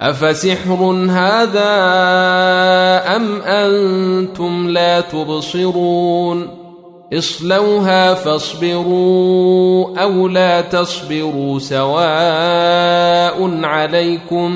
أفسحر هذا أم أنتم لا تبصرون اصلوها فاصبروا أو لا تصبروا سواء عليكم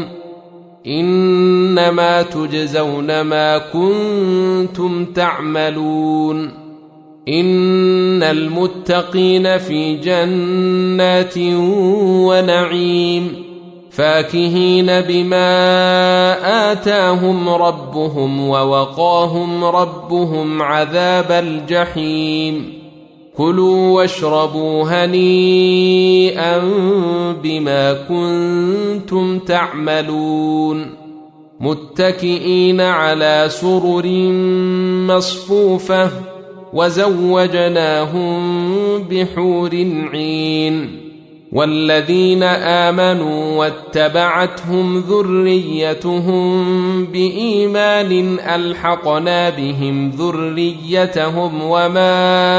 إنما تجزون ما كنتم تعملون إن المتقين في جنات ونعيم فاكهين بما آتاهم ربهم ووقاهم ربهم عذاب الجحيم كلوا واشربوا هنيئا بما كنتم تعملون متكئين على سرر مصفوفة وزوجناهم بحور عين والذين آمنوا واتبعتهم ذريتهم بإيمان ألحقنا بهم ذريتهم وما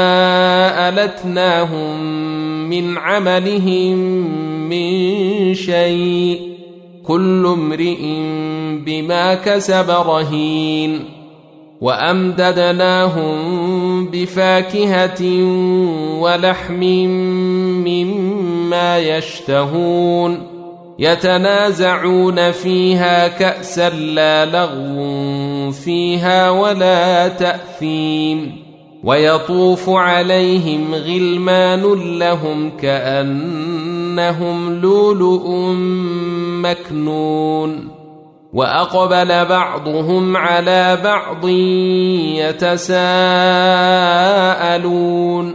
ألتناهم من عملهم من شيء كل امرئ بما كسب رهين وأمددناهم بفاكهة ولحم مما يشتهون يتنازعون فيها كأسا لا لغو فيها ولا تأثيم ويطوف عليهم غلمان لهم كأنهم لؤلؤ مكنون وأقبل بعضهم على بعض يتساءلون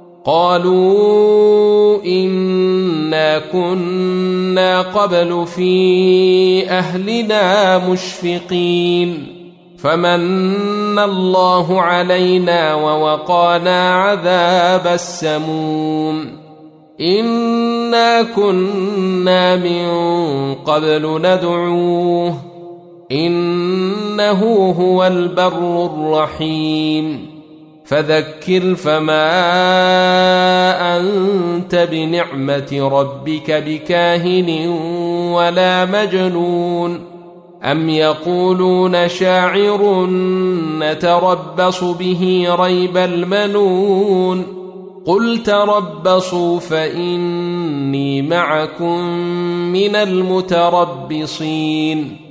قالوا إنا كنا قبل في أهلنا مشفقين فمن الله علينا ووقانا عذاب السموم إنا كنا من قبل ندعوه إنه هو البر الرحيم فذكر فما أنت بنعمة ربك بكاهن ولا مجنون أم يقولون شاعر نتربص به ريب المنون قل تربصوا فإني معكم من المتربصين